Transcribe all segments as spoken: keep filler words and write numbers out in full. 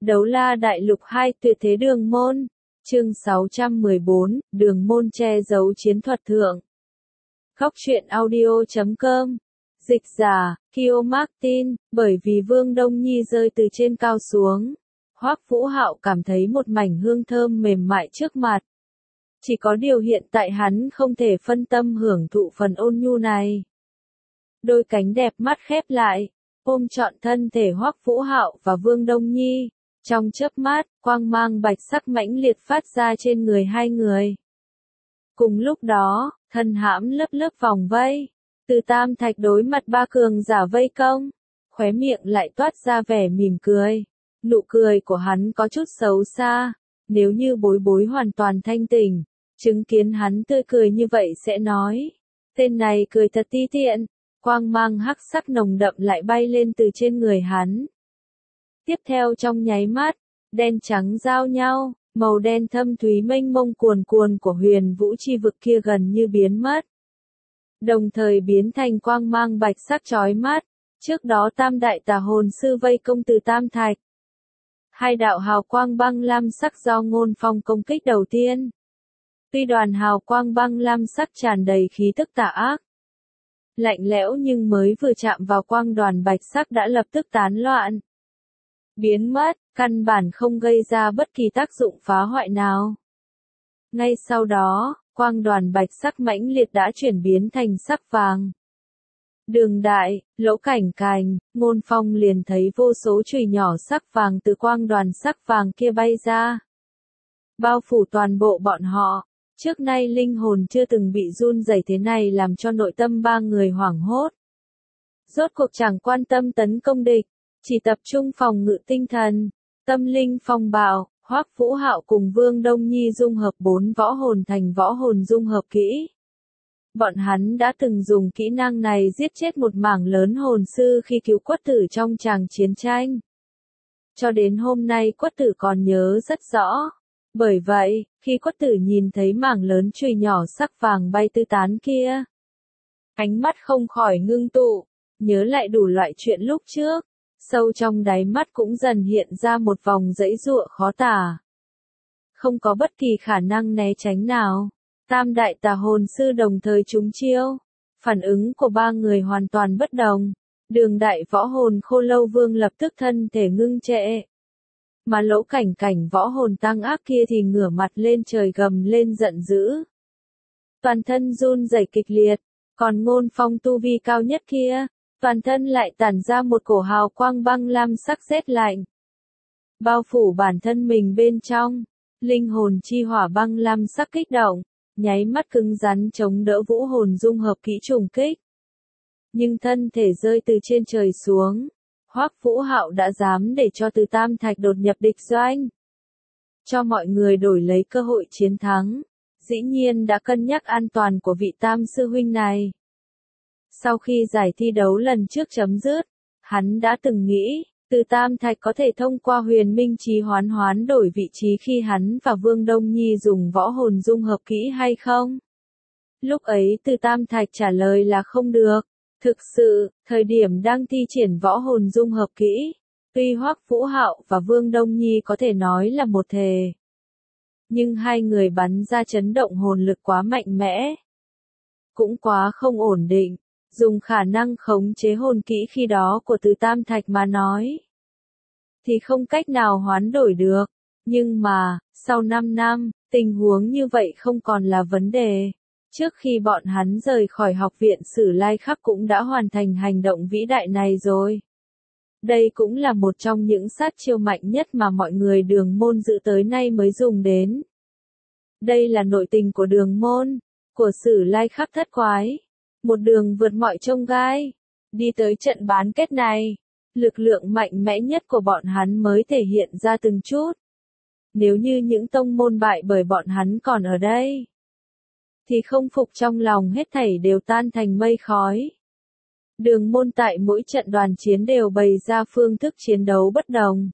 Đấu la đại lục hai tuyệt thế đường môn. Chương sáu trăm mười bốn, đường môn che giấu chiến thuật thượng. Góc truyện audio chấm com. Dịch giả, Kyo Martin, bởi vì Vương Đông Nhi rơi từ trên cao xuống. Hoắc Vũ Hạo cảm thấy một mảnh hương thơm mềm mại trước mặt. Chỉ có điều hiện tại hắn không thể phân tâm hưởng thụ phần ôn nhu này. Đôi cánh đẹp mắt khép lại, ôm trọn thân thể Hoắc Vũ Hạo và Vương Đông Nhi. Trong chớp mắt, quang mang bạch sắc mãnh liệt phát ra trên người hai người. Cùng lúc đó, thân hãm lớp lớp vòng vây, Từ Tam Thạch đối mặt ba cường giả vây công, khóe miệng lại toát ra vẻ mỉm cười. Nụ cười của hắn có chút xấu xa, nếu như Bối Bối hoàn toàn thanh tỉnh, chứng kiến hắn tươi cười như vậy sẽ nói, tên này cười thật ti tiện. Quang mang hắc sắc nồng đậm lại bay lên từ trên người hắn. Tiếp theo trong nháy mắt, đen trắng giao nhau, màu đen thâm thúy mênh mông cuồn cuồn của huyền vũ chi vực kia gần như biến mất. Đồng thời biến thành quang mang bạch sắc chói mắt, trước đó tam đại tà hồn sư vây công Từ Tam Thạch. Hai đạo hào quang băng lam sắc do Ngôn Phong công kích đầu tiên. Tuy đoàn hào quang băng lam sắc tràn đầy khí tức tà ác, lạnh lẽo nhưng mới vừa chạm vào quang đoàn bạch sắc đã lập tức tán loạn. Biến mất, căn bản không gây ra bất kỳ tác dụng phá hoại nào. Ngay sau đó, quang đoàn bạch sắc mãnh liệt đã chuyển biến thành sắc vàng. Đường Đại, Lỗ Cảnh Cành, Ngôn Phong liền thấy vô số chùy nhỏ sắc vàng từ quang đoàn sắc vàng kia bay ra, bao phủ toàn bộ bọn họ. Trước nay linh hồn chưa từng bị run rẩy thế này làm cho nội tâm ba người hoảng hốt. Rốt cuộc chẳng quan tâm tấn công địch, chỉ tập trung phòng ngự tinh thần, tâm linh phong bạo. Hoắc Vũ Hạo cùng Vương Đông Nhi dung hợp bốn võ hồn thành võ hồn dung hợp kỹ. Bọn hắn đã từng dùng kỹ năng này giết chết một mảng lớn hồn sư khi cứu Quất Tử trong tràng chiến tranh. Cho đến hôm nay Quất Tử còn nhớ rất rõ. Bởi vậy, khi Quất Tử nhìn thấy mảng lớn chùy nhỏ sắc vàng bay tứ tán kia, ánh mắt không khỏi ngưng tụ, nhớ lại đủ loại chuyện lúc trước, sâu trong đáy mắt cũng dần hiện ra một vòng dãy giụa khó tả. Không có bất kỳ khả năng né tránh nào, tam đại tà hồn sư đồng thời trúng chiêu, phản ứng của ba người hoàn toàn bất đồng. Đường Đại võ hồn Khô Lâu Vương lập tức thân thể ngưng trệ. Mà Lỗ Cảnh Cảnh võ hồn tăng ác kia thì ngửa mặt lên trời gầm lên giận dữ. Toàn thân run rẩy kịch liệt, còn Ngôn Phong tu vi cao nhất kia, toàn thân lại tản ra một cổ hào quang băng lam sắc rét lạnh. Bao phủ bản thân mình bên trong, linh hồn chi hỏa băng lam sắc kích động, nháy mắt cứng rắn chống đỡ vũ hồn dung hợp kỹ trùng kích. Nhưng thân thể rơi từ trên trời xuống. Hoắc Vũ Hạo đã dám để cho Từ Tam Thạch đột nhập địch doanh, cho mọi người đổi lấy cơ hội chiến thắng, dĩ nhiên đã cân nhắc an toàn của vị tam sư huynh này. Sau khi giải thi đấu lần trước chấm dứt, hắn đã từng nghĩ, Từ Tam Thạch có thể thông qua huyền minh trí hoán hoán đổi vị trí khi hắn và Vương Đông Nhi dùng võ hồn dung hợp kỹ hay không? Lúc ấy Từ Tam Thạch trả lời là không được. Thực sự, thời điểm đang thi triển võ hồn dung hợp kỹ, tuy Hoắc Vũ Hạo và Vương Đông Nhi có thể nói là một thể, nhưng hai người bắn ra chấn động hồn lực quá mạnh mẽ, cũng quá không ổn định, dùng khả năng khống chế hồn kỹ khi đó của Từ Tam Thạch mà nói, thì không cách nào hoán đổi được. Nhưng mà, sau năm năm, tình huống như vậy không còn là vấn đề. Trước khi bọn hắn rời khỏi học viện Sử Lai Khắc cũng đã hoàn thành hành động vĩ đại này rồi. Đây cũng là một trong những sát chiêu mạnh nhất mà mọi người Đường Môn giữ tới nay mới dùng đến. Đây là nội tình của Đường Môn, của Sử Lai Khắc thất quái. Một đường vượt mọi chông gai, đi tới trận bán kết này. Lực lượng mạnh mẽ nhất của bọn hắn mới thể hiện ra từng chút. Nếu như những tông môn bại bởi bọn hắn còn ở đây, thì không phục trong lòng hết thảy đều tan thành mây khói. Đường Môn tại mỗi trận đoàn chiến đều bày ra phương thức chiến đấu bất đồng.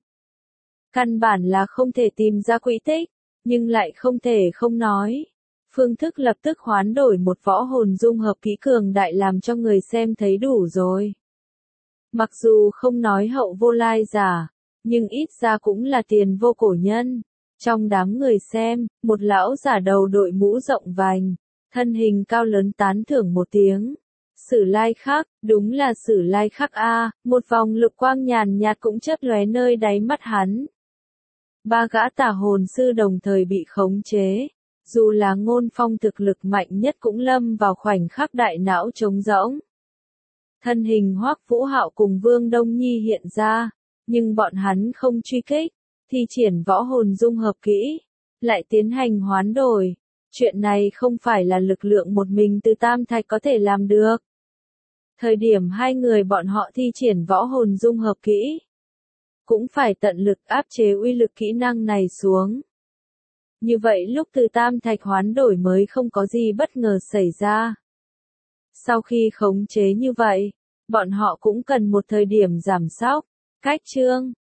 Căn bản là không thể tìm ra quỹ tích, nhưng lại không thể không nói. Phương thức lập tức hoán đổi một võ hồn dung hợp kỹ cường đại làm cho người xem thấy đủ rồi. Mặc dù không nói hậu vô lai giả, nhưng ít ra cũng là tiền vô cổ nhân. Trong đám người xem, một lão giả đầu đội mũ rộng vành, thân hình cao lớn tán thưởng một tiếng. Sử Lai Khắc, đúng là Sử Lai Khắc a, một vòng lục quang nhàn nhạt cũng chớp lóe nơi đáy mắt hắn. Ba gã tà hồn sư đồng thời bị khống chế, dù là Ngôn Phong thực lực mạnh nhất cũng lâm vào khoảnh khắc đại não trống rỗng. Thân hình Hoắc Vũ Hạo cùng Vương Đông Nhi hiện ra, nhưng bọn hắn không truy kích, thi triển võ hồn dung hợp kỹ, lại tiến hành hoán đổi. Chuyện này không phải là lực lượng một mình từ Tam Thạch có thể làm được. Thời điểm hai người bọn họ thi triển võ hồn dung hợp kỹ, cũng phải tận lực áp chế uy lực kỹ năng này xuống. Như vậy lúc từ Tam Thạch hoán đổi mới không có gì bất ngờ xảy ra. Sau khi khống chế như vậy, bọn họ cũng cần một thời điểm giảm sóc. Cách chương